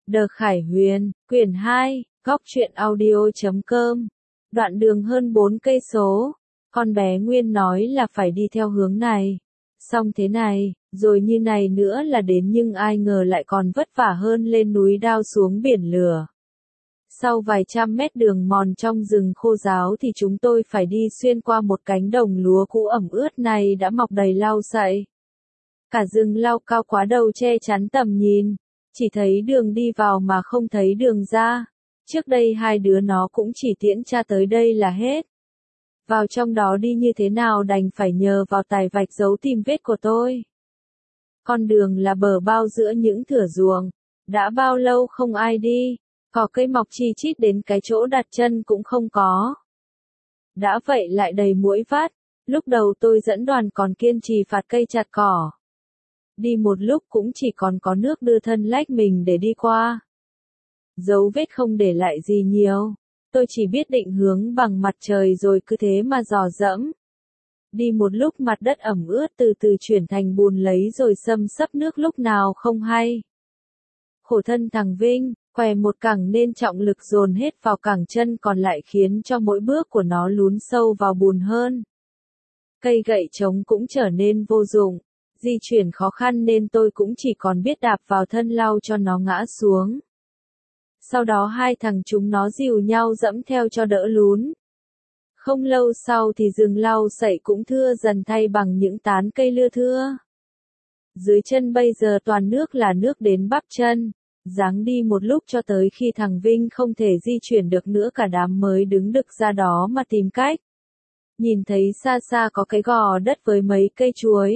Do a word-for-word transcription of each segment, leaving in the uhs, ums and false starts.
Đờ Khải Huyền, quyển hai, góc truyện audio chấm com. Đoạn đường hơn bốn cây số, con bé Nguyên nói là phải đi theo hướng này. Xong thế này, rồi như này nữa là đến nhưng ai ngờ lại còn vất vả hơn lên núi đao xuống biển lửa. Sau vài trăm mét đường mòn trong rừng khô ráo thì chúng tôi phải đi xuyên qua một cánh đồng lúa cũ ẩm ướt này đã mọc đầy lau sậy. Cả rừng lau cao quá đầu che chắn tầm nhìn, chỉ thấy đường đi vào mà không thấy đường ra. Trước đây hai đứa nó cũng chỉ tiễn cha tới đây là hết. Vào trong đó đi như thế nào đành phải nhờ vào tài vạch dấu tìm vết của tôi. Con đường là bờ bao giữa những thửa ruộng, đã bao lâu không ai đi, cỏ cây mọc chi chít đến cái chỗ đặt chân cũng không có. Đã vậy lại đầy muỗi vắt, lúc đầu tôi dẫn đoàn còn kiên trì phạt cây chặt cỏ. Đi một lúc cũng chỉ còn có nước đưa thân lách mình để đi qua. Dấu vết không để lại gì nhiều, tôi chỉ biết định hướng bằng mặt trời rồi cứ thế mà dò dẫm. Đi một lúc mặt đất ẩm ướt từ từ chuyển thành bùn lấy rồi xâm xấp nước lúc nào không hay. Khổ thân thằng Vinh, què một cẳng nên trọng lực dồn hết vào cẳng chân còn lại khiến cho mỗi bước của nó lún sâu vào bùn hơn. Cây gậy trống cũng trở nên vô dụng, di chuyển khó khăn nên tôi cũng chỉ còn biết đạp vào thân lau cho nó ngã xuống. Sau đó hai thằng chúng nó dìu nhau dẫm theo cho đỡ lún. Không lâu sau thì rừng lau sậy cũng thưa dần thay bằng những tán cây lưa thưa. Dưới chân bây giờ toàn nước là nước đến bắp chân, giáng đi một lúc cho tới khi thằng Vinh không thể di chuyển được nữa cả đám mới đứng đực ra đó mà tìm cách. Nhìn thấy xa xa có cái gò đất với mấy cây chuối.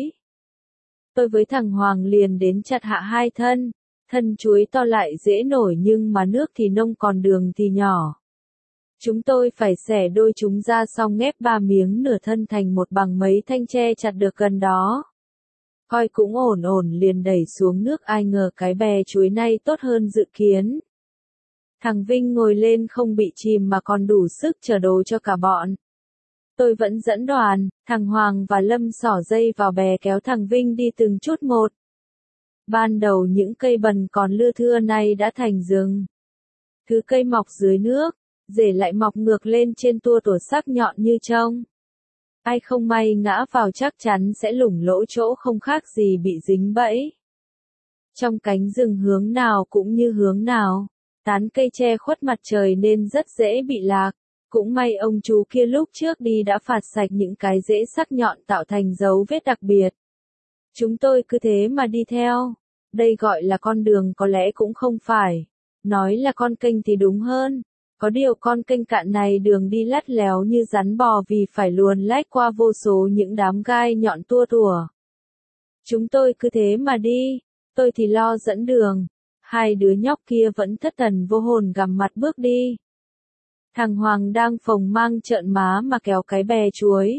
Tôi với thằng Hoàng liền đến chặt hạ hai thân. Thân chuối to lại dễ nổi nhưng mà nước thì nông còn đường thì nhỏ. Chúng tôi phải xẻ đôi chúng ra xong ghép ba miếng nửa thân thành một bằng mấy thanh tre chặt được gần đó. Coi cũng ổn ổn liền đẩy xuống nước ai ngờ cái bè chuối này tốt hơn dự kiến. Thằng Vinh ngồi lên không bị chìm mà còn đủ sức chở đồ cho cả bọn. Tôi vẫn dẫn đoàn, thằng Hoàng và Lâm xỏ dây vào bè kéo thằng Vinh đi từng chút một. Ban đầu những cây bần còn lưa thưa này đã thành rừng. Thứ cây mọc dưới nước, rễ lại mọc ngược lên trên tua tủa sắc nhọn như trông. Ai không may ngã vào chắc chắn sẽ lủng lỗ chỗ không khác gì bị dính bẫy. Trong cánh rừng hướng nào cũng như hướng nào, tán cây che khuất mặt trời nên rất dễ bị lạc. Cũng may ông chú kia lúc trước đi đã phạt sạch những cái rễ sắc nhọn tạo thành dấu vết đặc biệt. Chúng tôi cứ thế mà đi theo. Đây gọi là con đường có lẽ cũng không phải. Nói là con kênh thì đúng hơn. Có điều con kênh cạn này đường đi lắt léo như rắn bò vì phải luồn lách qua vô số những đám gai nhọn tua tủa. Chúng tôi cứ thế mà đi. Tôi thì lo dẫn đường. Hai đứa nhóc kia vẫn thất thần vô hồn gằm mặt bước đi. Thằng Hoàng đang phồng mang trợn má mà kéo cái bè chuối.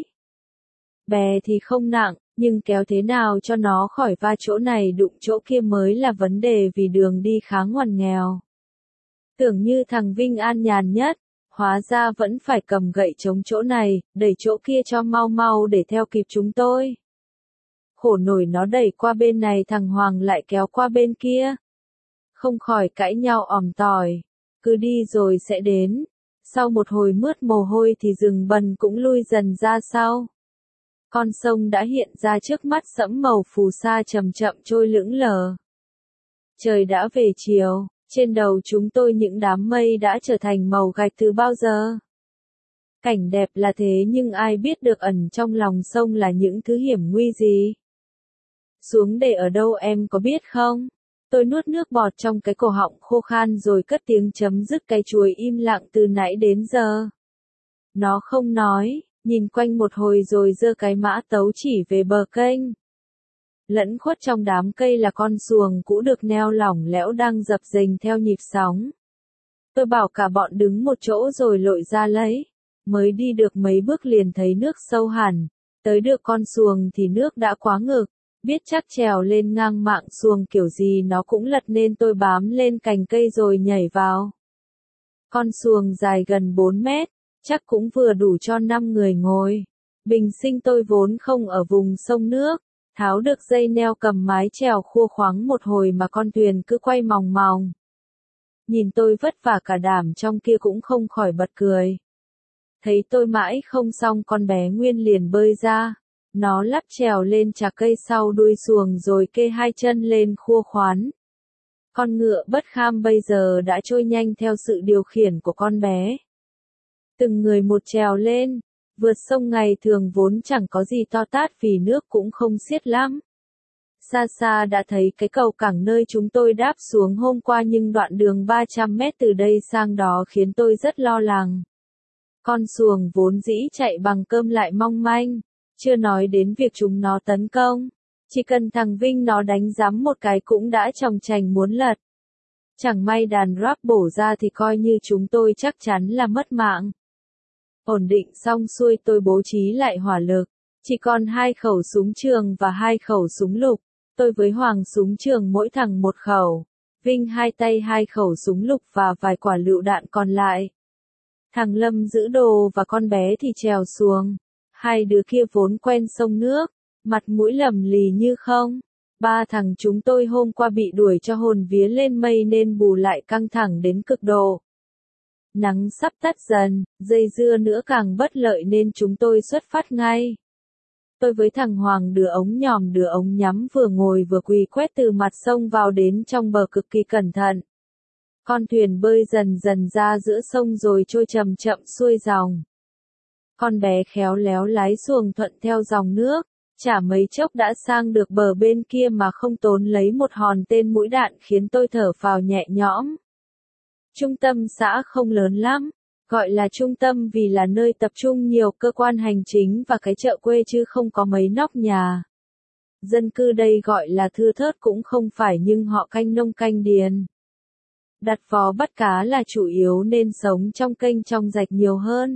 Bè thì không nặng, nhưng kéo thế nào cho nó khỏi va chỗ này đụng chỗ kia mới là vấn đề vì đường đi khá ngoằn nghèo. Tưởng như thằng Vinh an nhàn nhất, hóa ra vẫn phải cầm gậy chống chỗ này, đẩy chỗ kia cho mau mau để theo kịp chúng tôi. Khổ nổi nó đẩy qua bên này thằng Hoàng lại kéo qua bên kia. Không khỏi cãi nhau ỏm tỏi, cứ đi rồi sẽ đến. Sau một hồi mướt mồ hôi thì rừng bần cũng lui dần ra sau. Con sông đã hiện ra trước mắt sẫm màu phù sa chậm chậm trôi lững lờ. Trời đã về chiều, trên đầu chúng tôi những đám mây đã trở thành màu gạch từ bao giờ. Cảnh đẹp là thế nhưng ai biết được ẩn trong lòng sông là những thứ hiểm nguy gì. Xuống để ở đâu em có biết không? Tôi nuốt nước bọt trong cái cổ họng khô khan rồi cất tiếng chấm dứt cái chuối im lặng từ nãy đến giờ. Nó không nói, nhìn quanh một hồi rồi giơ cái mã tấu chỉ về bờ kênh. Lẫn khuất trong đám cây là con xuồng cũ được neo lỏng lẽo đang dập dềnh theo nhịp sóng. Tôi bảo cả bọn đứng một chỗ rồi lội ra lấy. Mới đi được mấy bước liền thấy nước sâu hẳn. Tới được con xuồng thì nước đã quá ngực. Biết chắc trèo lên ngang mạng xuồng kiểu gì nó cũng lật nên tôi bám lên cành cây rồi nhảy vào. Con xuồng dài gần bốn mét, chắc cũng vừa đủ cho năm người ngồi. Bình sinh tôi vốn không ở vùng sông nước, tháo được dây neo cầm mái chèo khua khoắng một hồi mà con thuyền cứ quay mòng mòng. nhìn tôi vất vả cả đảm trong kia cũng không khỏi bật cười. Thấy tôi mãi không xong con bé Nguyên liền bơi ra. Nó lắp trèo lên chạc cây sau đuôi xuồng rồi kê hai chân lên khua khoán. Con ngựa bất kham bây giờ đã trôi nhanh theo sự điều khiển của con bé. Từng người một trèo lên, vượt sông ngày thường vốn chẳng có gì to tát vì nước cũng không xiết lắm. Xa xa đã thấy cái cầu cảng nơi chúng tôi đáp xuống hôm qua nhưng đoạn đường ba trăm mét từ đây sang đó khiến tôi rất lo lắng. Con xuồng vốn dĩ chạy bằng cơm lại mong manh, chưa nói đến việc chúng nó tấn công. Chỉ cần thằng Vinh nó đánh giám một cái cũng đã chòng chành muốn lật. Chẳng may đàn rap bổ ra thì coi như chúng tôi chắc chắn là mất mạng. Ổn định xong xuôi tôi bố trí lại hỏa lực. Chỉ còn hai khẩu súng trường và hai khẩu súng lục. Tôi với Hoàng súng trường mỗi thằng một khẩu. Vinh hai tay hai khẩu súng lục và vài quả lựu đạn còn lại. Thằng Lâm giữ đồ và con bé thì trèo xuồng. Hai đứa kia vốn quen sông nước, mặt mũi lầm lì như không. Ba thằng chúng tôi hôm qua bị đuổi cho hồn vía lên mây nên bù lại căng thẳng đến cực độ. Nắng sắp tắt dần, dây dưa nữa càng bất lợi nên chúng tôi xuất phát ngay. Tôi với thằng Hoàng đưa ống nhòm đưa ống nhắm vừa ngồi vừa quỳ quét từ mặt sông vào đến trong bờ cực kỳ cẩn thận. Con thuyền bơi dần dần ra giữa sông rồi trôi chậm chậm xuôi dòng. Con bé khéo léo lái xuồng thuận theo dòng nước, chả mấy chốc đã sang được bờ bên kia mà không tốn lấy một hòn tên mũi đạn khiến tôi thở phào nhẹ nhõm. Trung tâm xã không lớn lắm, gọi là trung tâm vì là nơi tập trung nhiều cơ quan hành chính và cái chợ quê chứ không có mấy nóc nhà. Dân cư đây gọi là thưa thớt cũng không phải nhưng họ canh nông canh điền. Đặt vó bắt cá là chủ yếu nên sống trong kênh trong rạch nhiều hơn.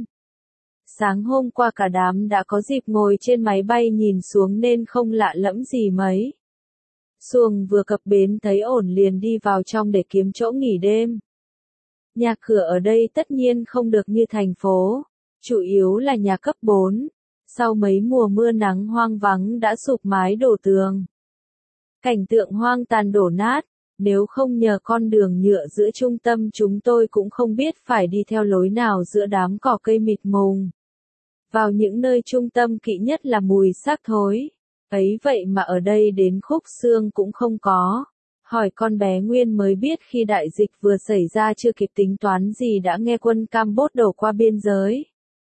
Sáng hôm qua cả đám đã có dịp ngồi trên máy bay nhìn xuống nên không lạ lẫm gì mấy. Xuồng vừa cập bến thấy ổn liền đi vào trong để kiếm chỗ nghỉ đêm. Nhà cửa ở đây tất nhiên không được như thành phố, chủ yếu là nhà cấp bốn, sau mấy mùa mưa nắng hoang vắng đã sụp mái đổ tường. Cảnh tượng hoang tàn đổ nát, nếu không nhờ con đường nhựa giữa trung tâm chúng tôi cũng không biết phải đi theo lối nào giữa đám cỏ cây mịt mùng. Vào những nơi trung tâm kỵ nhất là mùi xác thối, ấy vậy mà ở đây đến khúc xương cũng không có. Hỏi con bé Nguyên mới biết khi đại dịch vừa xảy ra chưa kịp tính toán gì đã nghe quân Campuchia đổ qua biên giới.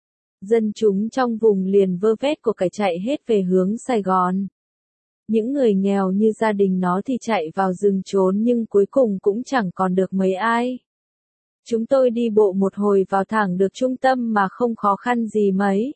Dân chúng trong vùng liền vơ vét của cải chạy hết về hướng Sài Gòn. Những người nghèo như gia đình nó thì chạy vào rừng trốn nhưng cuối cùng cũng chẳng còn được mấy ai. Chúng tôi đi bộ một hồi vào thẳng được trung tâm mà không khó khăn gì mấy.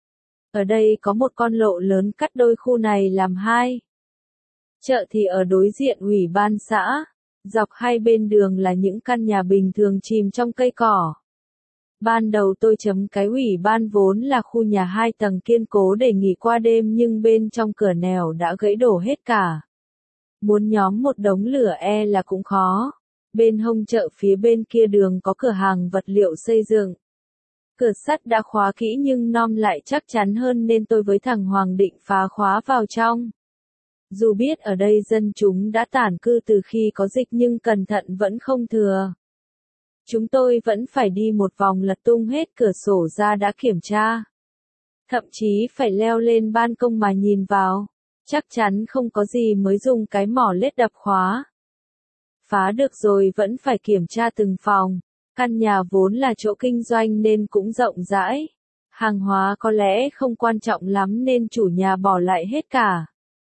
Ở đây có một con lộ lớn cắt đôi khu này làm hai. Chợ thì ở đối diện ủy ban xã, dọc hai bên đường là những căn nhà bình thường chìm trong cây cỏ. Ban đầu tôi chấm cái ủy ban vốn là khu nhà hai tầng kiên cố để nghỉ qua đêm nhưng bên trong cửa nẻo đã gãy đổ hết cả. Muốn nhóm một đống lửa e là cũng khó. Bên hông chợ phía bên kia đường có cửa hàng vật liệu xây dựng. Cửa sắt đã khóa kỹ nhưng nom lại chắc chắn hơn nên tôi với thằng Hoàng định phá khóa vào trong. Dù biết ở đây dân chúng đã tản cư từ khi có dịch nhưng cẩn thận vẫn không thừa. Chúng tôi vẫn phải đi một vòng lật tung hết cửa sổ ra đã kiểm tra. Thậm chí phải leo lên ban công mà nhìn vào. Chắc chắn không có gì mới dùng cái mỏ lết đập khóa. Phá được rồi vẫn phải kiểm tra từng phòng. Căn nhà vốn là chỗ kinh doanh nên cũng rộng rãi. Hàng hóa có lẽ không quan trọng lắm nên chủ nhà bỏ lại hết cả.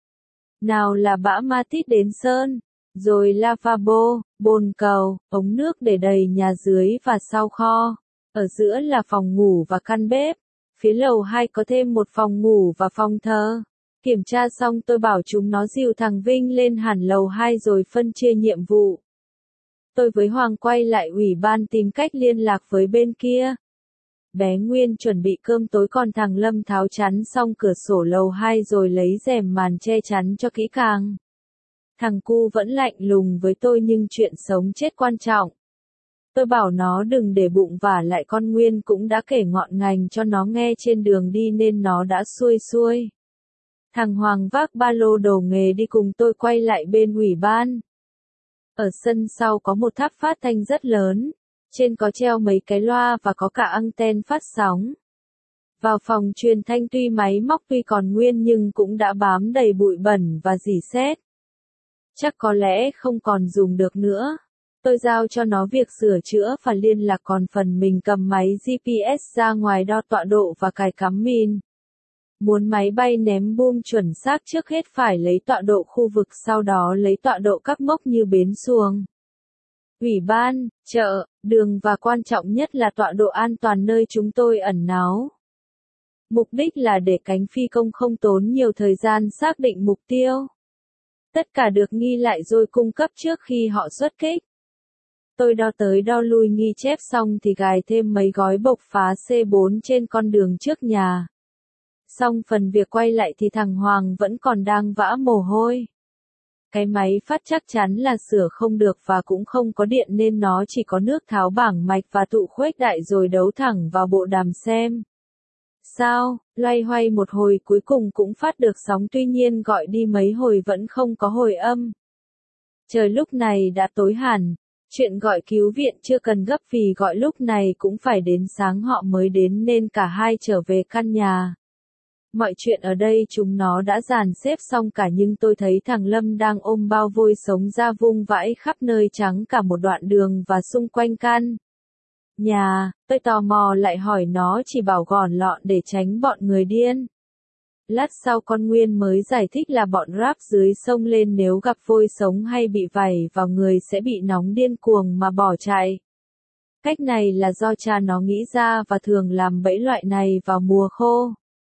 Nào là bã ma tít đến sơn, rồi lavabo, bồn cầu, ống nước để đầy nhà dưới và sau kho. Ở giữa là phòng ngủ và căn bếp. Phía lầu hai có thêm một phòng ngủ và phòng thờ. Kiểm tra xong tôi bảo chúng nó dìu thằng Vinh lên hẳn lầu hai rồi phân chia nhiệm vụ. Tôi với Hoàng quay lại ủy ban tìm cách liên lạc với bên kia. Bé Nguyên chuẩn bị cơm tối còn thằng Lâm tháo chắn xong cửa sổ lầu hai rồi lấy rèm màn che chắn cho kỹ càng. Thằng cu vẫn lạnh lùng với tôi nhưng chuyện sống chết quan trọng. Tôi bảo nó đừng để bụng vả lại con Nguyên cũng đã kể ngọn ngành cho nó nghe trên đường đi nên nó đã xuôi xuôi. Thằng Hoàng vác ba lô đồ nghề đi cùng tôi quay lại bên ủy ban. Ở sân sau có một tháp phát thanh rất lớn, trên có treo mấy cái loa và có cả anten phát sóng. Vào phòng truyền thanh tuy máy móc tuy còn nguyên nhưng cũng đã bám đầy bụi bẩn và rỉ sét. Chắc có lẽ không còn dùng được nữa. Tôi giao cho nó việc sửa chữa và liên lạc, còn phần mình cầm máy giê pê ét ra ngoài đo tọa độ và cài cắm min. Muốn máy bay ném boom chuẩn xác trước hết phải lấy tọa độ khu vực, sau đó lấy tọa độ các mốc như bến xuồng, ủy ban, chợ, đường và quan trọng nhất là tọa độ an toàn nơi chúng tôi ẩn náu. Mục đích là để cánh phi công không tốn nhiều thời gian xác định mục tiêu. Tất cả được ghi lại rồi cung cấp trước khi họ xuất kích. Tôi đo tới đo lui ghi chép xong thì gài thêm mấy gói bộc phá C bốn trên con đường trước nhà. Xong phần việc quay lại thì thằng Hoàng vẫn còn đang vã mồ hôi. Cái máy phát chắc chắn là sửa không được và cũng không có điện nên nó chỉ có nước tháo bảng mạch và tụ khuếch đại rồi đấu thẳng vào bộ đàm xem. Sao, loay hoay một hồi cuối cùng cũng phát được sóng, tuy nhiên gọi đi mấy hồi vẫn không có hồi âm. Trời lúc này đã tối hẳn, chuyện gọi cứu viện chưa cần gấp vì gọi lúc này cũng phải đến sáng họ mới đến nên cả hai trở về căn nhà. Mọi chuyện ở đây chúng nó đã dàn xếp xong cả nhưng tôi thấy thằng Lâm đang ôm bao vôi sống ra vung vãi khắp nơi trắng cả một đoạn đường và xung quanh căn nhà. Tôi tò mò lại hỏi nó, chỉ bảo gòn lọn để tránh bọn người điên. Lát sau con Nguyên mới giải thích là bọn rap dưới sông lên nếu gặp vôi sống hay bị vảy vào người sẽ bị nóng điên cuồng mà bỏ chạy. Cách này là do cha nó nghĩ ra và thường làm bẫy loại này vào mùa khô.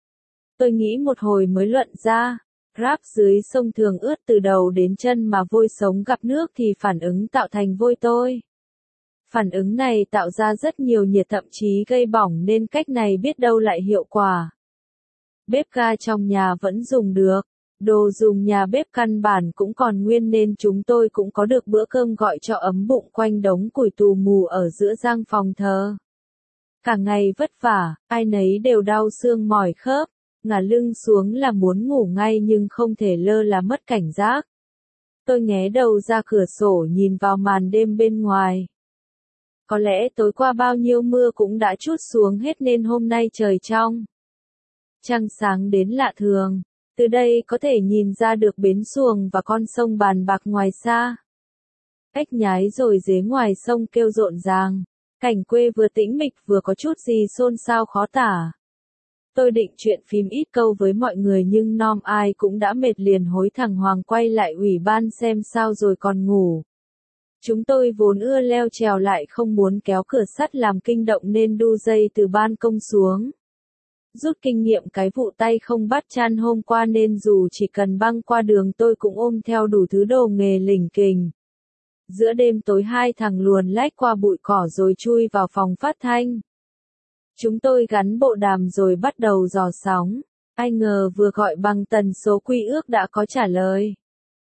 Tôi nghĩ một hồi mới luận ra, rap dưới sông thường ướt từ đầu đến chân mà vôi sống gặp nước thì phản ứng tạo thành vôi tôi. Phản ứng này tạo ra rất nhiều nhiệt, thậm chí gây bỏng, nên cách này biết đâu lại hiệu quả. Bếp ga trong nhà vẫn dùng được, đồ dùng nhà bếp căn bản cũng còn nguyên nên chúng tôi cũng có được bữa cơm gọi cho ấm bụng quanh đống củi tù mù ở giữa gian phòng thờ. Cả ngày vất vả, ai nấy đều đau xương mỏi khớp, ngả lưng xuống là muốn ngủ ngay nhưng không thể lơ là mất cảnh giác. Tôi nghé đầu ra cửa sổ nhìn vào màn đêm bên ngoài. Có lẽ tối qua bao nhiêu mưa cũng đã trút xuống hết nên hôm nay trời trong. Trăng sáng đến lạ thường, từ đây có thể nhìn ra được bến xuồng và con sông Bàn Bạc ngoài xa. Ếch nhái rồi dế ngoài sông kêu rộn ràng, cảnh quê vừa tĩnh mịch vừa có chút gì xôn xao khó tả. Tôi định chuyện phím ít câu với mọi người nhưng nom ai cũng đã mệt liền hối thằng Hoàng quay lại ủy ban xem sao rồi còn ngủ. Chúng tôi vốn ưa leo trèo lại không muốn kéo cửa sắt làm kinh động nên đu dây từ ban công xuống. Rút kinh nghiệm cái vụ tay không bắt chan hôm qua nên dù chỉ cần băng qua đường tôi cũng ôm theo đủ thứ đồ nghề lỉnh kình. Giữa đêm tối hai thằng luồn lách qua bụi cỏ rồi chui vào phòng phát thanh. Chúng tôi gắn bộ đàm rồi bắt đầu dò sóng. Ai ngờ vừa gọi bằng tần số quy ước đã có trả lời.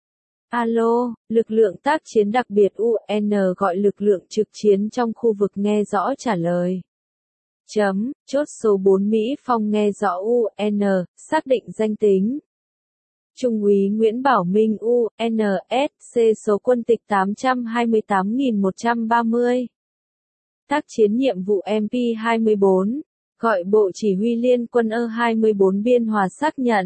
Alo, lực lượng tác chiến đặc biệt u en gọi lực lượng trực chiến trong khu vực nghe rõ trả lời. Chấm, chốt số bốn Mỹ Phong nghe rõ u en, xác định danh tính. Trung úy Nguyễn Bảo Minh u en ét xê số quân tịch tám trăm hai mươi tám nghìn một trăm ba mươi. Tác chiến nhiệm vụ em pê hai mươi bốn, gọi Bộ Chỉ huy Liên quân E hai mươi bốn Biên Hòa xác nhận.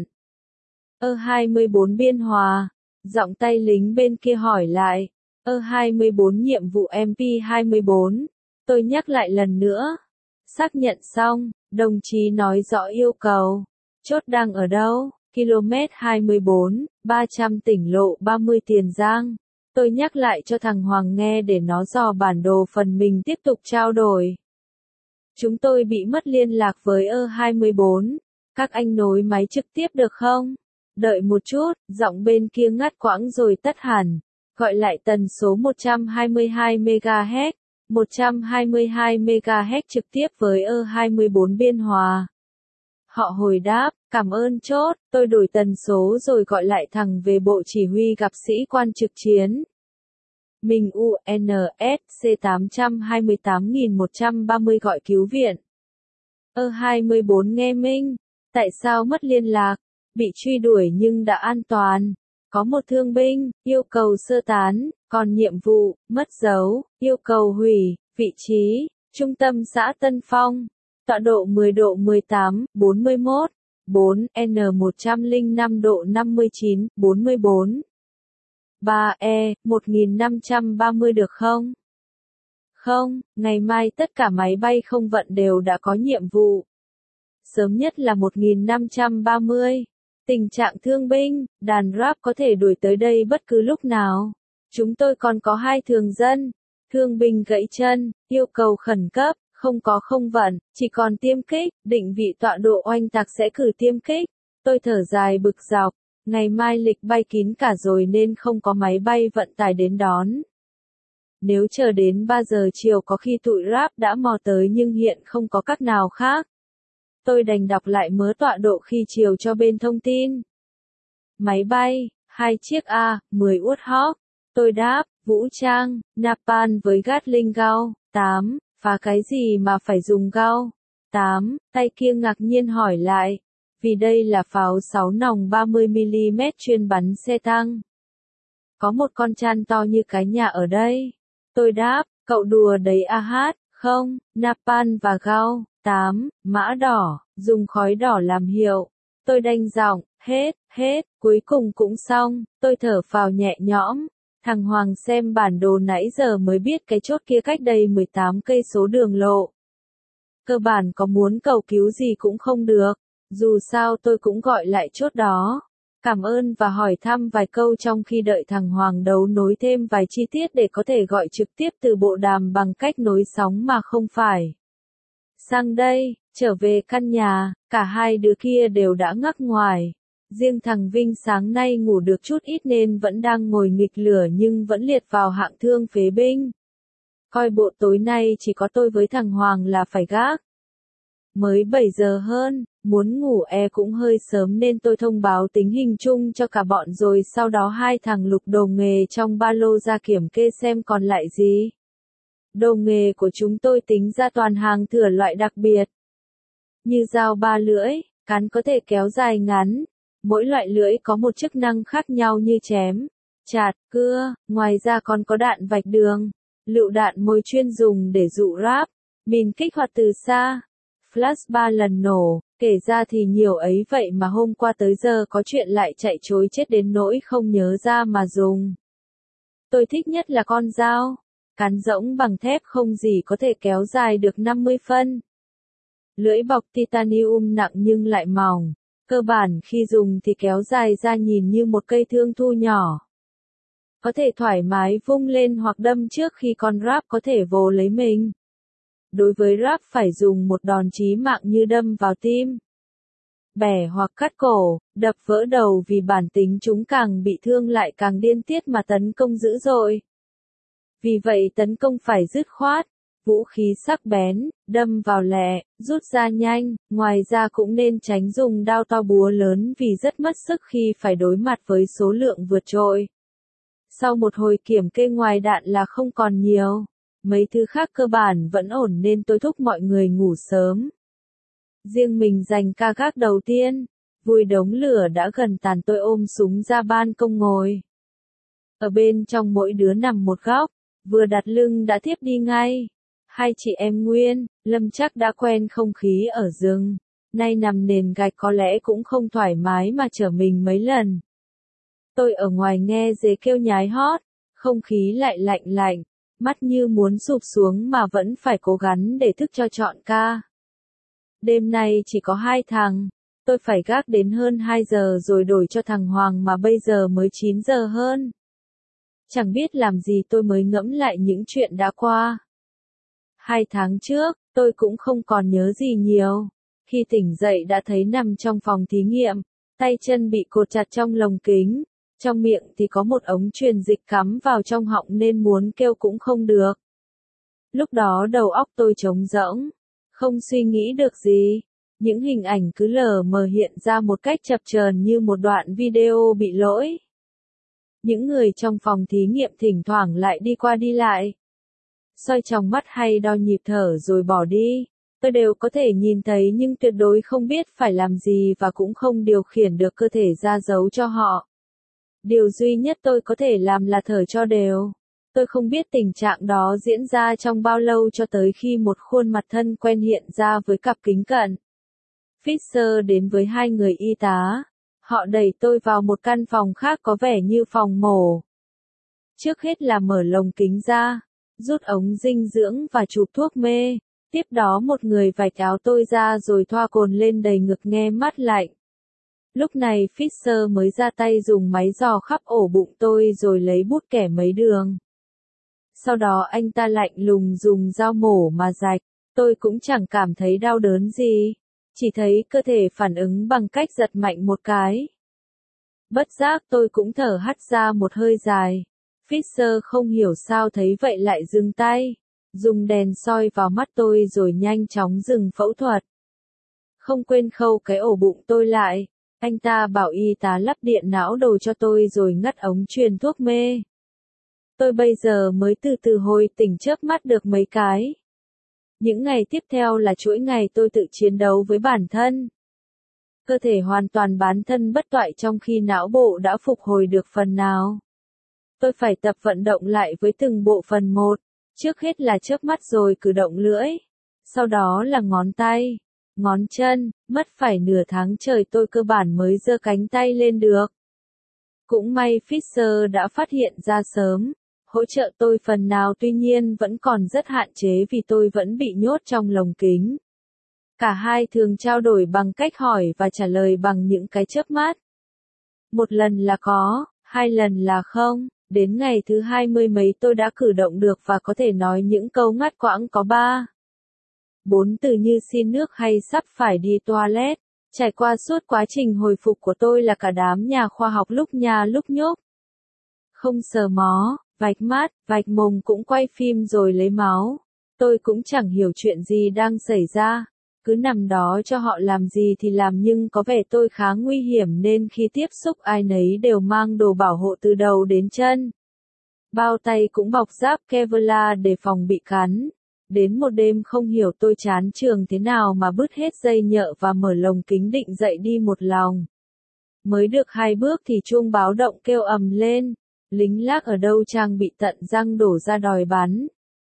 E hai mươi bốn Biên Hòa, giọng tay lính bên kia hỏi lại. E hai mươi bốn nhiệm vụ em pê hai mươi bốn, tôi nhắc lại lần nữa. Xác nhận xong, đồng chí nói rõ yêu cầu. Chốt đang ở đâu? ki lô mét hai mươi bốn, ba trăm tỉnh lộ ba mươi Tiền Giang. Tôi nhắc lại cho thằng Hoàng nghe để nó dò bản đồ phần mình tiếp tục trao đổi. Chúng tôi bị mất liên lạc với E hai mươi bốn. Các anh nối máy trực tiếp được không? Đợi một chút, giọng bên kia ngắt quãng rồi tắt hẳn. Gọi lại tần số một trăm hai mươi hai mê ga héc. một trăm hai mươi hai mê ga héc trực tiếp với E hai mươi bốn Biên Hòa. Họ hồi đáp, cảm ơn chốt, tôi đổi tần số rồi gọi lại thẳng về bộ chỉ huy gặp sĩ quan trực chiến. Mình u en ét xê tám trăm hai mươi tám nghìn một trăm ba mươi gọi cứu viện. E hai mươi bốn nghe Minh, tại sao mất liên lạc? Bị truy đuổi nhưng đã an toàn. Có một thương binh, yêu cầu sơ tán. Còn nhiệm vụ, mất dấu, yêu cầu hủy, vị trí, trung tâm xã Tân Phong, tọa độ mười độ mười tám, bốn mươi mốt, bốn, N một không năm độ năm mươi chín, bốn mươi bốn. ba E, một nghìn năm trăm ba mươi được không? Không, ngày mai tất cả máy bay không vận đều đã có nhiệm vụ. Sớm nhất là một nghìn năm trăm ba mươi. Tình trạng thương binh, đàn rap có thể đuổi tới đây bất cứ lúc nào. Chúng tôi còn có hai thường dân. Thương binh gãy chân, yêu cầu khẩn cấp, không có không vận, chỉ còn tiêm kích, định vị tọa độ oanh tạc sẽ cử tiêm kích. Tôi thở dài bực dọc, ngày mai lịch bay kín cả rồi nên không có máy bay vận tải đến đón. Nếu chờ đến ba giờ chiều có khi tụi rap đã mò tới nhưng hiện không có cách nào khác. Tôi đành đọc lại mớ tọa độ khi chiều cho bên thông tin. Máy bay, hai chiếc A mười Woodhawk. Tôi đáp, vũ trang, Napalm với Gatling Gun, tám, phá cái gì mà phải dùng Gun, tám, tay kia ngạc nhiên hỏi lại. Vì đây là pháo sáu nòng ba mươi mi li mét chuyên bắn xe tăng. Có một con chan to như cái nhà ở đây. Tôi đáp, cậu đùa đấy à hát, không, Napalm và Gun, tám, mã đỏ, dùng khói đỏ làm hiệu. Tôi đanh giọng, hết, hết, cuối cùng cũng xong, tôi thở phào nhẹ nhõm. Thằng Hoàng xem bản đồ nãy giờ mới biết cái chốt kia cách đây mười tám cây số đường lộ. Cơ bản có muốn cầu cứu gì cũng không được, dù sao tôi cũng gọi lại chốt đó. Cảm ơn và hỏi thăm vài câu trong khi đợi thằng Hoàng đấu nối thêm vài chi tiết để có thể gọi trực tiếp từ bộ đàm bằng cách nối sóng mà không phải. Sang đây, trở về căn nhà, cả hai đứa kia đều đã ngắc ngoài. Riêng thằng Vinh sáng nay ngủ được chút ít nên vẫn đang ngồi nghịch lửa nhưng vẫn liệt vào hạng thương phế binh. Coi bộ tối nay chỉ có tôi với thằng Hoàng là phải gác. Mới bảy giờ hơn, muốn ngủ e cũng hơi sớm nên tôi thông báo tình hình chung cho cả bọn rồi sau đó hai thằng lục đồ nghề trong ba lô ra kiểm kê xem còn lại gì. Đồ nghề của chúng tôi tính ra toàn hàng thửa loại đặc biệt. Như dao ba lưỡi, cán có thể kéo dài ngắn. Mỗi loại lưỡi có một chức năng khác nhau như chém, chặt, cưa, ngoài ra còn có đạn vạch đường, lựu đạn mồi chuyên dùng để dụ rap, mìn kích hoạt từ xa, flash ba lần nổ, kể ra thì nhiều ấy vậy mà hôm qua tới giờ có chuyện lại chạy chối chết đến nỗi không nhớ ra mà dùng. Tôi thích nhất là con dao, cán rỗng bằng thép không gì có thể kéo dài được năm mươi phân. Lưỡi bọc titanium nặng nhưng lại mỏng. Cơ bản khi dùng thì kéo dài ra nhìn như một cây thương thu nhỏ. Có thể thoải mái vung lên hoặc đâm trước khi con rap có thể vồ lấy mình. Đối với rap phải dùng một đòn chí mạng như đâm vào tim, bẻ hoặc cắt cổ, đập vỡ đầu vì bản tính chúng càng bị thương lại càng điên tiết mà tấn công dữ dội. Vì vậy tấn công phải dứt khoát. Vũ khí sắc bén, đâm vào lẹ, rút ra nhanh, ngoài ra cũng nên tránh dùng đao to búa lớn vì rất mất sức khi phải đối mặt với số lượng vượt trội. Sau một hồi kiểm kê ngoài đạn là không còn nhiều, mấy thứ khác cơ bản vẫn ổn nên tôi thúc mọi người ngủ sớm. Riêng mình dành ca gác đầu tiên, vùi đống lửa đã gần tàn tôi ôm súng ra ban công ngồi. Ở bên trong mỗi đứa nằm một góc, vừa đặt lưng đã thiếp đi ngay. Hai chị em Nguyên, Lâm chắc đã quen không khí ở rừng, nay nằm nền gạch có lẽ cũng không thoải mái mà chở mình mấy lần. Tôi ở ngoài nghe dế kêu nhái hót, không khí lại lạnh lạnh, mắt như muốn sụp xuống mà vẫn phải cố gắng để thức cho trọn ca. Đêm nay chỉ có hai thằng, tôi phải gác đến hơn hai giờ rồi đổi cho thằng Hoàng mà bây giờ mới chín giờ hơn. Chẳng biết làm gì tôi mới ngẫm lại những chuyện đã qua. Hai tháng trước, tôi cũng không còn nhớ gì nhiều. Khi tỉnh dậy đã thấy nằm trong phòng thí nghiệm, tay chân bị cột chặt trong lồng kính, trong miệng thì có một ống truyền dịch cắm vào trong họng nên muốn kêu cũng không được. Lúc đó đầu óc tôi trống rỗng, không suy nghĩ được gì. Những hình ảnh cứ lờ mờ hiện ra một cách chập chờn như một đoạn video bị lỗi. Những người trong phòng thí nghiệm thỉnh thoảng lại đi qua đi lại, soi trong mắt hay đo nhịp thở rồi bỏ đi. Tôi đều có thể nhìn thấy nhưng tuyệt đối không biết phải làm gì và cũng không điều khiển được cơ thể ra dấu cho họ. Điều duy nhất tôi có thể làm là thở cho đều. Tôi không biết tình trạng đó diễn ra trong bao lâu cho tới khi một khuôn mặt thân quen hiện ra với cặp kính cận. Fisher đến với hai người y tá. Họ đẩy tôi vào một căn phòng khác có vẻ như phòng mổ. Trước hết là mở lồng kính ra, rút ống dinh dưỡng và chụp thuốc mê. Tiếp đó một người vạch áo tôi ra rồi thoa cồn lên đầy ngực nghe mát lạnh. Lúc này Fisher mới ra tay dùng máy dò khắp ổ bụng tôi rồi lấy bút kẻ mấy đường. Sau đó anh ta lạnh lùng dùng dao mổ mà rạch, tôi cũng chẳng cảm thấy đau đớn gì, chỉ thấy cơ thể phản ứng bằng cách giật mạnh một cái. Bất giác tôi cũng thở hắt ra một hơi dài. Fisher không hiểu sao thấy vậy lại dừng tay, dùng đèn soi vào mắt tôi rồi nhanh chóng dừng phẫu thuật. Không quên khâu cái ổ bụng tôi lại, anh ta bảo y tá lắp điện não đồ cho tôi rồi ngắt ống truyền thuốc mê. Tôi bây giờ mới từ từ hồi tỉnh chớp mắt được mấy cái. Những ngày tiếp theo là chuỗi ngày tôi tự chiến đấu với bản thân. Cơ thể hoàn toàn bán thân bất toại trong khi não bộ đã phục hồi được phần nào. Tôi phải tập vận động lại với từng bộ phận một, trước hết là chớp mắt rồi cử động lưỡi, sau đó là ngón tay, ngón chân, mất phải nửa tháng trời tôi cơ bản mới giơ cánh tay lên được. Cũng may Fisher đã phát hiện ra sớm, hỗ trợ tôi phần nào tuy nhiên vẫn còn rất hạn chế vì tôi vẫn bị nhốt trong lồng kính. Cả hai thường trao đổi bằng cách hỏi và trả lời bằng những cái chớp mắt. Một lần là có, hai lần là không, đến ngày thứ hai mươi mấy tôi đã cử động được và có thể nói những câu ngắt quãng có ba. Bốn từ như xin nước hay sắp phải đi toilet. Trải qua suốt quá trình hồi phục của tôi là cả đám nhà khoa học lúc nhà lúc nhúc. Không sờ mó, vạch mắt, vạch mồm cũng quay phim rồi lấy máu. Tôi cũng chẳng hiểu chuyện gì đang xảy ra. Cứ nằm đó cho họ làm gì thì làm nhưng có vẻ tôi khá nguy hiểm nên khi tiếp xúc ai nấy đều mang đồ bảo hộ từ đầu đến chân. Bao tay cũng bọc giáp Kevlar để phòng bị cắn. Đến một đêm không hiểu tôi chán trường thế nào mà bứt hết dây nhợ và mở lồng kính định dậy đi một lòng. Mới được hai bước thì chuông báo động kêu ầm lên. Lính lác ở đâu trang bị tận răng đổ ra đòi bắn.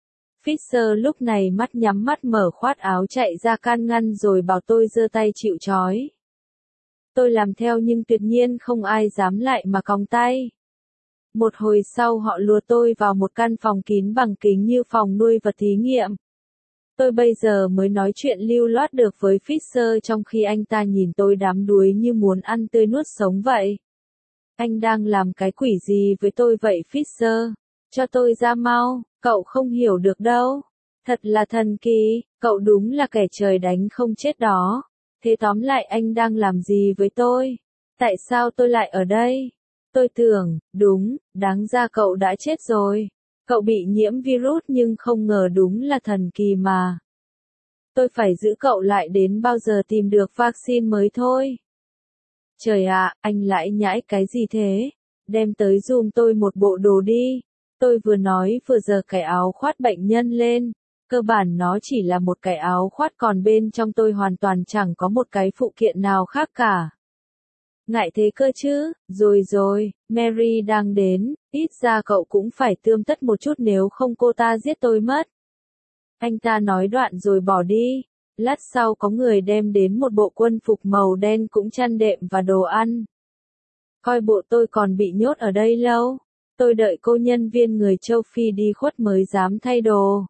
Fisher lúc này mắt nhắm mắt mở khoát áo chạy ra can ngăn rồi bảo tôi giơ tay chịu trói. Tôi làm theo nhưng tuyệt nhiên không ai dám lại mà còng tay. Một hồi sau họ lùa tôi vào một căn phòng kín bằng kính như phòng nuôi vật thí nghiệm. Tôi bây giờ mới nói chuyện lưu loát được với Fisher trong khi anh ta nhìn tôi đám đuối như muốn ăn tươi nuốt sống vậy. Anh đang làm cái quỷ gì với tôi vậy Fisher? Cho tôi ra mau, cậu không hiểu được đâu. Thật là thần kỳ, cậu đúng là kẻ trời đánh không chết đó. Thế tóm lại anh đang làm gì với tôi? Tại sao tôi lại ở đây? Tôi tưởng, đúng, đáng ra cậu đã chết rồi. Cậu bị nhiễm virus nhưng không ngờ đúng là thần kỳ mà. Tôi phải giữ cậu lại đến bao giờ tìm được vaccine mới thôi. Trời ạ, anh lại nhãi cái gì thế? Đem tới giùm tôi một bộ đồ đi. Tôi vừa nói vừa giơ cái áo khoác bệnh nhân lên. Cơ bản nó chỉ là một cái áo khoác còn bên trong tôi hoàn toàn chẳng có một cái phụ kiện nào khác cả. Ngại thế cơ chứ, rồi rồi, Mary đang đến, ít ra cậu cũng phải tươm tất một chút nếu không cô ta giết tôi mất. Anh ta nói đoạn rồi bỏ đi. Lát sau có người đem đến một bộ quân phục màu đen cũng chăn đệm và đồ ăn. Coi bộ tôi còn bị nhốt ở đây lâu. Tôi đợi cô nhân viên người châu Phi đi khuất mới dám thay đồ.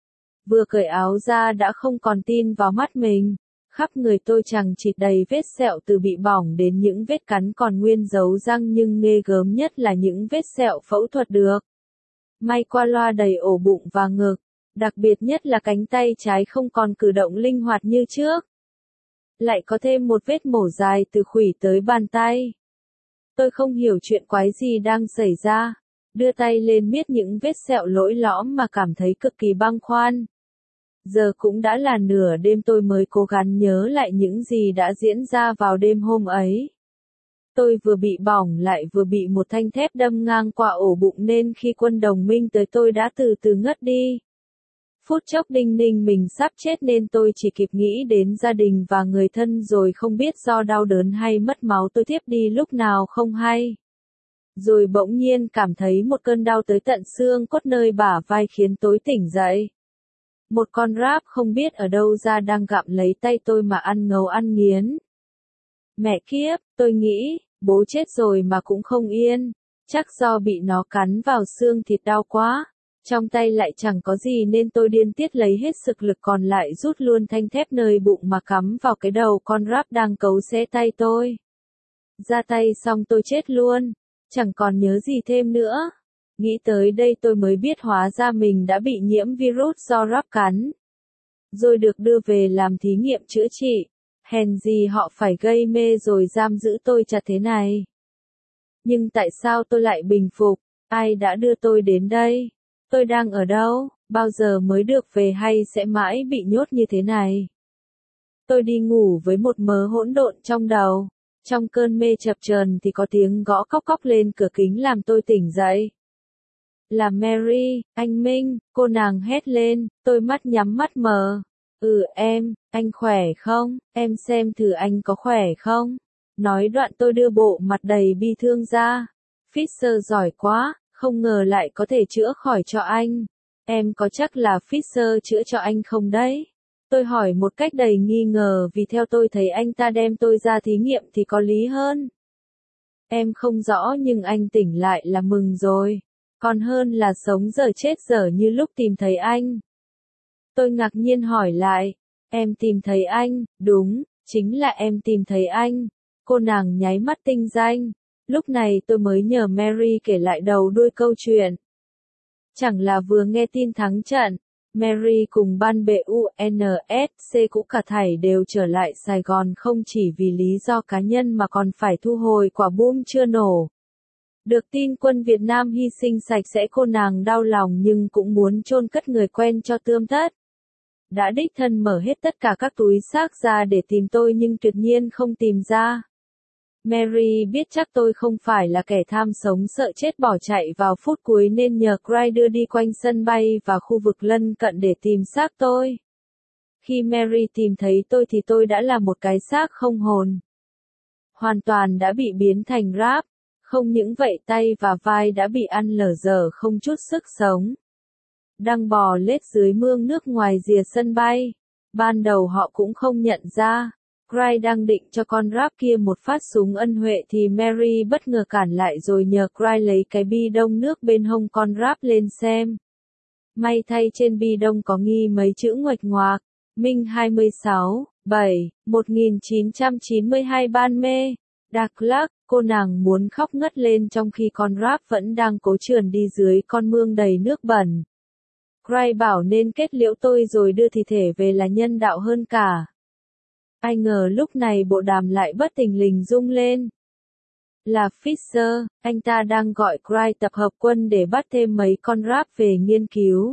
Vừa cởi áo ra đã không còn tin vào mắt mình. Khắp người tôi chẳng chịt đầy vết sẹo từ bị bỏng đến những vết cắn còn nguyên dấu răng nhưng ghê gớm nhất là những vết sẹo phẫu thuật được. May qua loa đầy ổ bụng và ngực. Đặc biệt nhất là cánh tay trái không còn cử động linh hoạt như trước. Lại có thêm một vết mổ dài từ khuỷu tới bàn tay. Tôi không hiểu chuyện quái gì đang xảy ra. Đưa tay lên miết những vết sẹo lỗi lõm mà cảm thấy cực kỳ băn khoăn. Giờ cũng đã là nửa đêm tôi mới cố gắng nhớ lại những gì đã diễn ra vào đêm hôm ấy. Tôi vừa bị bỏng lại vừa bị một thanh thép đâm ngang qua ổ bụng nên khi quân đồng minh tới tôi đã từ từ ngất đi. Phút chốc đinh ninh mình sắp chết nên tôi chỉ kịp nghĩ đến gia đình và người thân rồi không biết do đau đớn hay mất máu tôi thiếp đi lúc nào không hay. rồi bỗng nhiên cảm thấy một cơn đau tới tận xương cốt nơi bả vai khiến tôi tỉnh dậy. Một con ráp không biết ở đâu ra đang gặm lấy tay tôi mà ăn ngấu ăn nghiến. Mẹ kiếp, tôi nghĩ, bố chết rồi mà cũng không yên, chắc do bị nó cắn vào xương thịt đau quá. Trong tay lại chẳng có gì nên tôi điên tiết lấy hết sức lực còn lại rút luôn thanh thép nơi bụng mà cắm vào cái đầu con ráp đang cấu xé tay tôi. Ra tay xong tôi chết luôn, chẳng còn nhớ gì thêm nữa. Nghĩ tới đây tôi mới biết hóa ra mình đã bị nhiễm virus do ráp cắn. Rồi được đưa về làm thí nghiệm chữa trị. Hèn gì họ phải gây mê rồi giam giữ tôi chặt thế này. Nhưng tại sao tôi lại bình phục? Ai đã đưa tôi đến đây? Tôi đang ở đâu? Bao giờ mới được về hay sẽ mãi bị nhốt như thế này? Tôi đi ngủ với một mớ hỗn độn trong đầu. Trong cơn mê chập chờn thì có tiếng gõ cóc cóc lên cửa kính làm tôi tỉnh dậy. Là Mary, anh Minh, cô nàng hét lên, tôi mắt nhắm mắt mờ. Ừ em, anh khỏe không? Em xem thử anh có khỏe không? Nói đoạn tôi đưa bộ mặt đầy bi thương ra. Fisher giỏi quá, không ngờ lại có thể chữa khỏi cho anh. Em có chắc là Fisher chữa cho anh không đấy? Tôi hỏi một cách đầy nghi ngờ vì theo tôi thấy anh ta đem tôi ra thí nghiệm thì có lý hơn. Em không rõ nhưng anh tỉnh lại là mừng rồi. Còn hơn là sống dở chết dở như lúc tìm thấy anh. Tôi ngạc nhiên hỏi lại. Em tìm thấy anh, đúng, chính là em tìm thấy anh. Cô nàng nháy mắt tinh danh. Lúc này tôi mới nhờ Mary kể lại đầu đuôi câu chuyện. Chẳng là vừa nghe tin thắng trận, Mary cùng ban bệ u en ét xê cũ cả thảy đều trở lại Sài Gòn không chỉ vì lý do cá nhân mà còn phải thu hồi quả bom chưa nổ. Được tin quân Việt Nam hy sinh sạch sẽ cô nàng đau lòng nhưng cũng muốn chôn cất người quen cho tươm tất. Đã đích thân mở hết tất cả các túi xác ra để tìm tôi nhưng tuyệt nhiên không tìm ra. Mary biết chắc tôi không phải là kẻ tham sống sợ chết bỏ chạy vào phút cuối nên nhờ Craig đưa đi quanh sân bay và khu vực lân cận để tìm xác tôi. Khi Mary tìm thấy tôi thì tôi đã là một cái xác không hồn. Hoàn toàn đã bị biến thành ráp. Không những vậy tay và vai đã bị ăn lở dở không chút sức sống. Đang bò lết dưới mương nước ngoài rìa sân bay. Ban đầu họ cũng không nhận ra. Craig đang định cho con ráp kia một phát súng ân huệ thì Mary bất ngờ cản lại rồi nhờ Craig lấy cái bi đông nước bên hông con ráp lên xem. May thay trên bi đông có ghi mấy chữ nguệch ngoạc. Minh hai mươi sáu, bảy, một nghìn chín trăm chín mươi hai ban mê. Đạc lắc, cô nàng muốn khóc ngất lên trong khi con ráp vẫn đang cố trườn đi dưới con mương đầy nước bẩn. Craig bảo nên kết liễu tôi rồi đưa thi thể về là nhân đạo hơn cả. Ai ngờ lúc này bộ đàm lại bất thình lình rung lên. Là Fisher, anh ta đang gọi Craig tập hợp quân để bắt thêm mấy con ráp về nghiên cứu.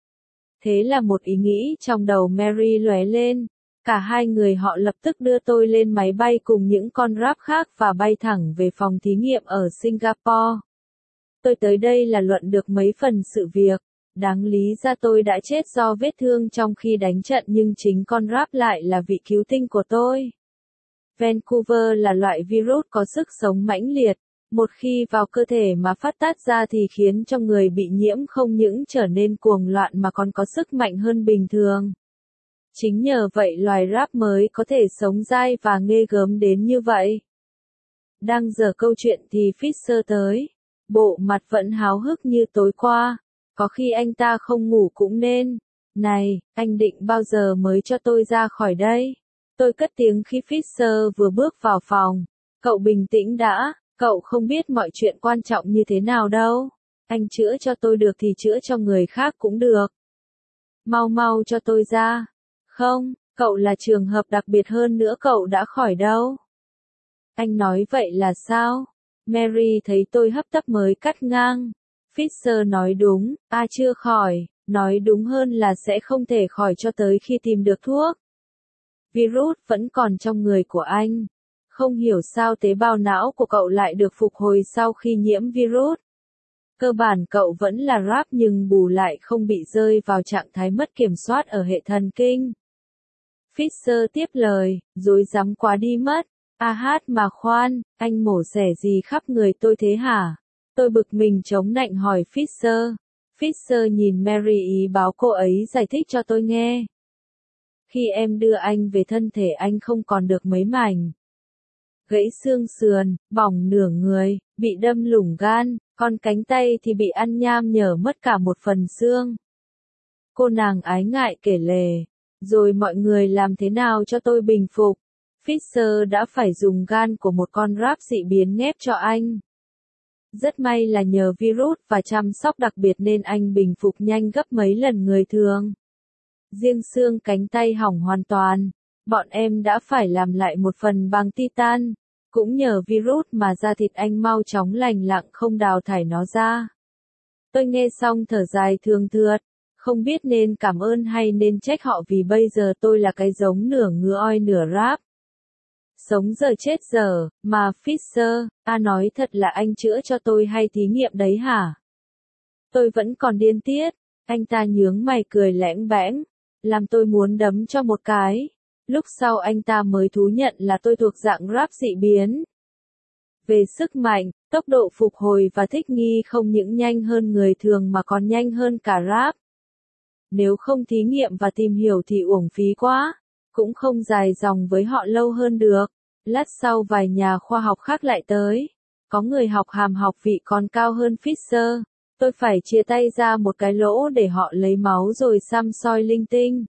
Thế là một ý nghĩ trong đầu Mary lóe lên. Cả hai người họ lập tức đưa tôi lên máy bay cùng những con ráp khác và bay thẳng về phòng thí nghiệm ở Singapore. Tôi tới đây là luận được mấy phần sự việc. Đáng lý ra tôi đã chết do vết thương trong khi đánh trận nhưng chính con ráp lại là vị cứu tinh của tôi. Vancouver là loại virus có sức sống mãnh liệt. Một khi vào cơ thể mà phát tát ra thì khiến cho người bị nhiễm không những trở nên cuồng loạn mà còn có sức mạnh hơn bình thường. Chính nhờ vậy loài ráp mới có thể sống dai và ghê gớm đến như vậy. Đang dở câu chuyện thì Fisher tới. Bộ mặt vẫn háo hức như tối qua. Có khi anh ta không ngủ cũng nên. Này, anh định bao giờ mới cho tôi ra khỏi đây? Tôi cất tiếng khi Fisher vừa bước vào phòng. Cậu bình tĩnh đã, cậu không biết mọi chuyện quan trọng như thế nào đâu. Anh chữa cho tôi được thì chữa cho người khác cũng được. Mau mau cho tôi ra. Không, cậu là trường hợp đặc biệt hơn nữa cậu đã khỏi đâu. Anh nói vậy là sao? Mary thấy tôi hấp tấp mới cắt ngang. Fisher nói đúng, à chưa khỏi, nói đúng hơn là sẽ không thể khỏi cho tới khi tìm được thuốc. Virus vẫn còn trong người của anh. Không hiểu sao tế bào não của cậu lại được phục hồi sau khi nhiễm virus. Cơ bản cậu vẫn là ráp nhưng bù lại không bị rơi vào trạng thái mất kiểm soát ở hệ thần kinh. Fisher tiếp lời, dối rắm quá đi mất. À hát mà khoan, anh mổ xẻ gì khắp người tôi thế hả? Tôi bực mình chống nạnh hỏi Fisher. Fisher nhìn Mary ý báo cô ấy giải thích cho tôi nghe. Khi em đưa anh về thân thể anh không còn được mấy mảnh. Gãy xương sườn, bỏng nửa người, bị đâm lủng gan, còn cánh tay thì bị ăn nham nhở mất cả một phần xương. Cô nàng ái ngại kể lể. Rồi mọi người làm thế nào cho tôi bình phục? Fisher đã phải dùng gan của một con rap dị biến ghép cho anh. Rất may là nhờ virus và chăm sóc đặc biệt nên anh bình phục nhanh gấp mấy lần người thường. Riêng xương cánh tay hỏng hoàn toàn. Bọn em đã phải làm lại một phần bằng titan. Cũng nhờ virus mà da thịt anh mau chóng lành lặng không đào thải nó ra. Tôi nghe xong thở dài thương thượt. Không biết nên cảm ơn hay nên trách họ vì bây giờ tôi là cái giống nửa ngựa oi nửa rap. Sống giờ chết giờ, mà Fisher, a nói thật là anh chữa cho tôi hay thí nghiệm đấy hả? Tôi vẫn còn điên tiết, anh ta nhướng mày cười lẽng bẽng, làm tôi muốn đấm cho một cái. Lúc sau anh ta mới thú nhận là tôi thuộc dạng rap dị biến. Về sức mạnh, tốc độ phục hồi và thích nghi không những nhanh hơn người thường mà còn nhanh hơn cả rap. Nếu không thí nghiệm và tìm hiểu thì uổng phí quá, cũng không dài dòng với họ lâu hơn được. Lát sau vài nhà khoa học khác lại tới. Có người học hàm học vị còn cao hơn Fisher. Tôi phải chia tay ra một cái lỗ để họ lấy máu rồi xăm soi linh tinh.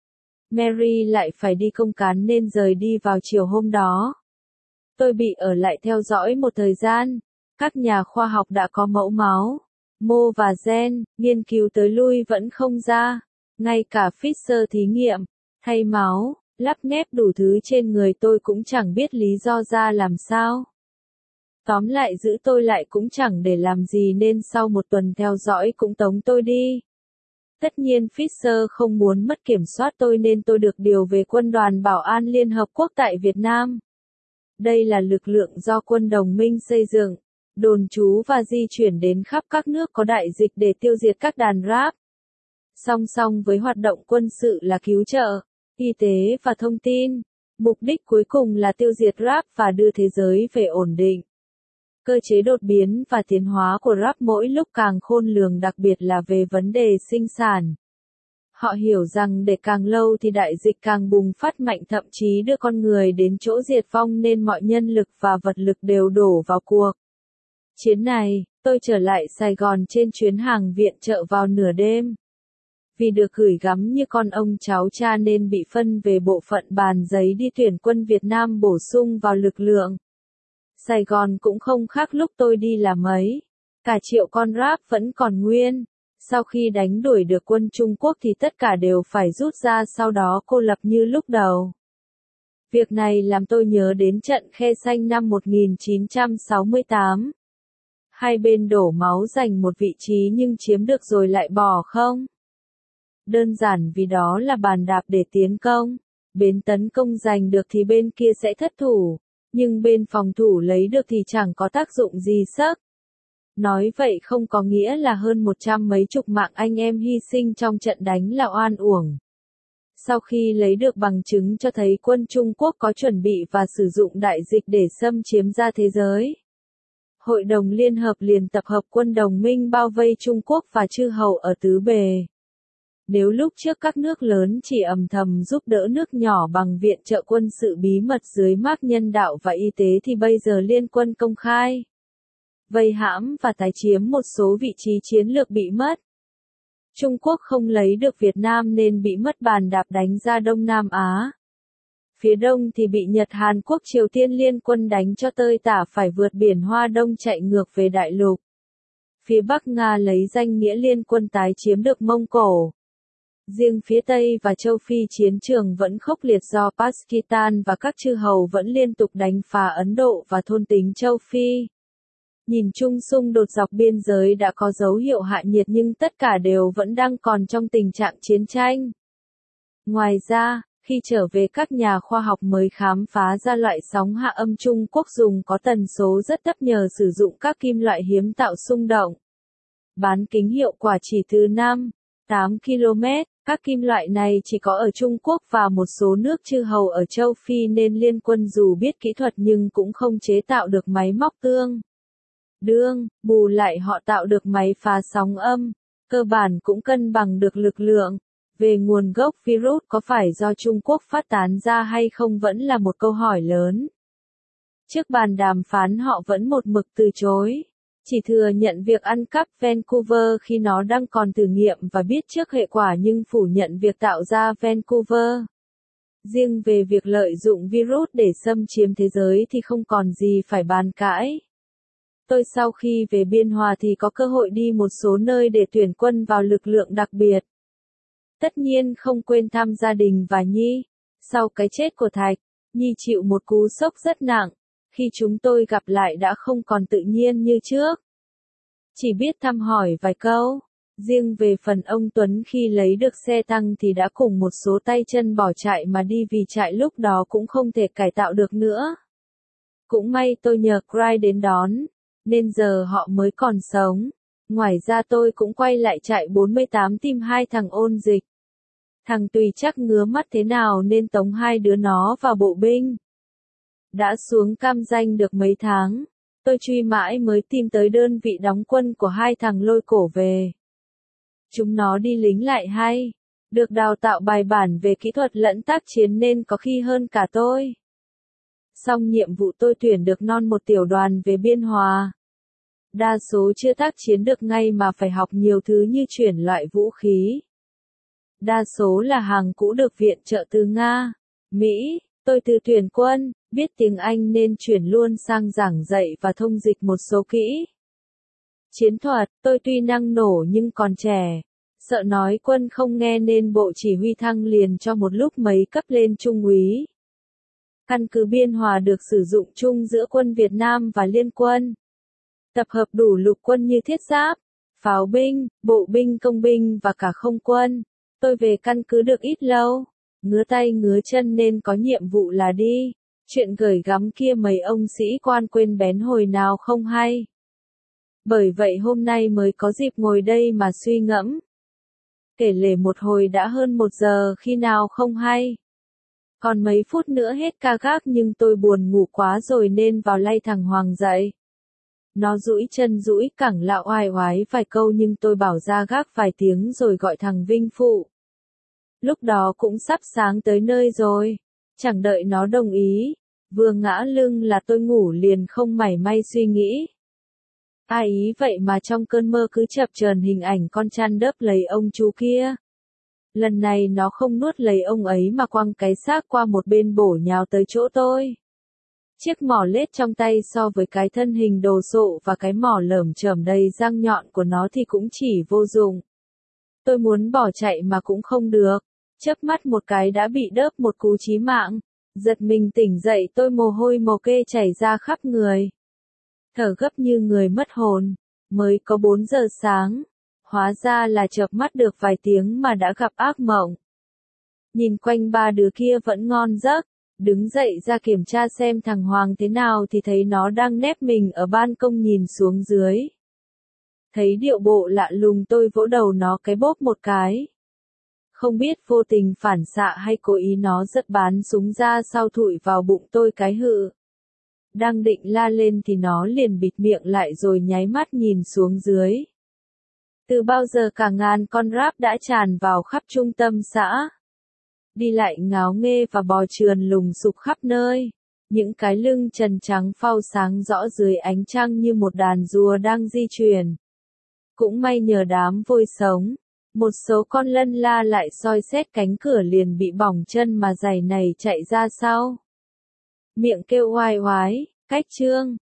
Mary lại phải đi công cán nên rời đi vào chiều hôm đó. Tôi bị ở lại theo dõi một thời gian. Các nhà khoa học đã có mẫu máu, mô và gen, nghiên cứu tới lui vẫn không ra. Ngay cả Fisher thí nghiệm, thay máu, lắp ghép đủ thứ trên người tôi cũng chẳng biết lý do ra làm sao. Tóm lại giữ tôi lại cũng chẳng để làm gì nên sau một tuần theo dõi cũng tống tôi đi. Tất nhiên Fisher không muốn mất kiểm soát tôi nên tôi được điều về Quân đoàn Bảo an Liên Hợp Quốc tại Việt Nam. Đây là lực lượng do quân đồng minh xây dựng, đồn trú và di chuyển đến khắp các nước có đại dịch để tiêu diệt các đàn rap. Song song với hoạt động quân sự là cứu trợ, y tế và thông tin, mục đích cuối cùng là tiêu diệt rap và đưa thế giới về ổn định. Cơ chế đột biến và tiến hóa của rap mỗi lúc càng khôn lường, đặc biệt là về vấn đề sinh sản. Họ hiểu rằng để càng lâu thì đại dịch càng bùng phát mạnh, thậm chí đưa con người đến chỗ diệt vong nên mọi nhân lực và vật lực đều đổ vào cuộc chiến này. Tôi trở lại Sài Gòn trên chuyến hàng viện trợ vào nửa đêm. Vì được gửi gắm như con ông cháu cha nên bị phân về bộ phận bàn giấy đi tuyển quân Việt Nam bổ sung vào lực lượng. Sài Gòn cũng không khác lúc tôi đi làm ấy. Cả triệu con rap vẫn còn nguyên. Sau khi đánh đuổi được quân Trung Quốc thì tất cả đều phải rút ra, sau đó cô lập như lúc đầu. Việc này làm tôi nhớ đến trận Khe Xanh năm một nghìn chín trăm sáu mươi tám. Hai bên đổ máu giành một vị trí nhưng chiếm được rồi lại bỏ không? Đơn giản vì đó là bàn đạp để tiến công. Bên tấn công giành được thì bên kia sẽ thất thủ. Nhưng bên phòng thủ lấy được thì chẳng có tác dụng gì sấc. Nói vậy không có nghĩa là hơn một trăm mấy chục mạng anh em hy sinh trong trận đánh là oan uổng. Sau khi lấy được bằng chứng cho thấy quân Trung Quốc có chuẩn bị và sử dụng đại dịch để xâm chiếm ra thế giới, Hội đồng Liên Hợp liền tập hợp quân đồng minh bao vây Trung Quốc và chư hầu ở tứ bề. Nếu lúc trước các nước lớn chỉ âm thầm giúp đỡ nước nhỏ bằng viện trợ quân sự bí mật dưới mác nhân đạo và y tế thì bây giờ liên quân công khai vây hãm và tái chiếm một số vị trí chiến lược bị mất. Trung Quốc không lấy được Việt Nam nên bị mất bàn đạp đánh ra Đông Nam Á. Phía đông thì bị Nhật Hàn Quốc Triều Tiên liên quân đánh cho tơi tả phải vượt biển Hoa Đông chạy ngược về đại lục. Phía bắc Nga lấy danh nghĩa liên quân tái chiếm được Mông Cổ. Riêng phía Tây và châu Phi chiến trường vẫn khốc liệt do Pakistan và các chư hầu vẫn liên tục đánh phá Ấn Độ và thôn tính châu Phi. Nhìn chung xung đột dọc biên giới đã có dấu hiệu hạ nhiệt nhưng tất cả đều vẫn đang còn trong tình trạng chiến tranh. Ngoài ra, khi trở về các nhà khoa học mới khám phá ra loại sóng hạ âm Trung Quốc dùng có tần số rất thấp nhờ sử dụng các kim loại hiếm tạo xung động. Bán kính hiệu quả chỉ từ năm đến tám ki lô mét, các kim loại này chỉ có ở Trung Quốc và một số nước chư hầu ở châu Phi nên liên quân dù biết kỹ thuật nhưng cũng không chế tạo được máy móc tương đương, bù lại họ tạo được máy phá sóng âm, cơ bản cũng cân bằng được lực lượng. Về nguồn gốc virus có phải do Trung Quốc phát tán ra hay không vẫn là một câu hỏi lớn. Trước bàn đàm phán họ vẫn một mực từ chối, chỉ thừa nhận việc ăn cắp Vancouver khi nó đang còn thử nghiệm và biết trước hệ quả nhưng phủ nhận việc tạo ra Vancouver. Riêng về việc lợi dụng virus để xâm chiếm thế giới thì không còn gì phải bàn cãi. Tôi sau khi về Biên Hòa thì có cơ hội đi một số nơi để tuyển quân vào lực lượng đặc biệt. Tất nhiên không quên thăm gia đình và Nhi. Sau cái chết của Thạch, Nhi chịu một cú sốc rất nặng. Khi chúng tôi gặp lại đã không còn tự nhiên như trước. Chỉ biết thăm hỏi vài câu. Riêng về phần ông Tuấn khi lấy được xe tăng thì đã cùng một số tay chân bỏ trại mà đi vì trại lúc đó cũng không thể cải tạo được nữa. Cũng may tôi nhờ Cry đến đón, nên giờ họ mới còn sống. Ngoài ra tôi cũng quay lại trại bốn mươi tám tìm hai thằng ôn dịch. Thằng Tùy chắc ngứa mắt thế nào nên tống hai đứa nó vào bộ binh. Đã xuống Cam Ranh được mấy tháng, tôi truy mãi mới tìm tới đơn vị đóng quân của hai thằng lôi cổ về. Chúng nó đi lính lại hay, được đào tạo bài bản về kỹ thuật lẫn tác chiến nên có khi hơn cả tôi. Xong nhiệm vụ tôi tuyển được non một tiểu đoàn về Biên Hòa. Đa số chưa tác chiến được ngay mà phải học nhiều thứ như chuyển loại vũ khí. Đa số là hàng cũ được viện trợ từ Nga, Mỹ. Tôi từ tuyển quân, biết tiếng Anh nên chuyển luôn sang giảng dạy và thông dịch một số kỹ. Chiến thuật, tôi tuy năng nổ nhưng còn trẻ. Sợ nói quân không nghe nên bộ chỉ huy thăng liền cho một lúc mấy cấp lên trung úy. Căn cứ Biên Hòa được sử dụng chung giữa quân Việt Nam và Liên quân. Tập hợp đủ lục quân như thiết giáp, pháo binh, bộ binh công binh và cả không quân. Tôi về căn cứ được ít lâu. Ngứa tay ngứa chân nên có nhiệm vụ là đi. Chuyện gửi gắm kia mấy ông sĩ quan quên bén hồi nào không hay. Bởi vậy hôm nay mới có dịp ngồi đây mà suy ngẫm. Kể lể một hồi đã hơn một giờ khi nào không hay. Còn mấy phút nữa hết ca gác nhưng tôi buồn ngủ quá rồi nên vào lay thằng Hoàng dậy. Nó duỗi chân duỗi cẳng lạo oai oái vài câu nhưng tôi bảo ra gác vài tiếng rồi gọi thằng Vinh phụ. Lúc đó cũng sắp sáng tới nơi rồi. Chẳng đợi nó đồng ý. Vừa ngã lưng là tôi ngủ liền không mảy may suy nghĩ. Ai ý vậy mà trong cơn mơ cứ chập chờn hình ảnh con chăn đớp lấy ông chú kia. Lần này nó không nuốt lấy ông ấy mà quăng cái xác qua một bên bổ nhào tới chỗ tôi. Chiếc mỏ lết trong tay so với cái thân hình đồ sộ và cái mỏ lởm chởm đầy răng nhọn của nó thì cũng chỉ vô dụng. Tôi muốn bỏ chạy mà cũng không được. Chớp mắt một cái đã bị đớp một cú chí mạng. Giật mình tỉnh dậy tôi mồ hôi mồ kê chảy ra khắp người. Thở gấp như người mất hồn. Mới có bốn giờ sáng. Hóa ra là chợp mắt được vài tiếng mà đã gặp ác mộng. Nhìn quanh ba đứa kia vẫn ngon giấc. Đứng dậy ra kiểm tra xem thằng Hoàng thế nào thì thấy nó đang nép mình ở ban công nhìn xuống dưới. Thấy điệu bộ lạ lùng tôi vỗ đầu nó cái bóp một cái. Không biết vô tình phản xạ hay cố ý nó giật bán súng ra sau thụi vào bụng tôi cái hự. Đang định la lên thì nó liền bịt miệng lại rồi nháy mắt nhìn xuống dưới. Từ bao giờ cả ngàn con ráp đã tràn vào khắp trung tâm xã. Đi lại ngáo nghê và bò trườn lùng sục khắp nơi. Những cái lưng trần trắng phau sáng rõ dưới ánh trăng như một đàn rùa đang di chuyển. Cũng may nhờ đám vôi sống. Một số con lân la lại soi xét cánh cửa liền bị bỏng chân mà giày này chạy ra sau. Miệng kêu oai oái, cách trương.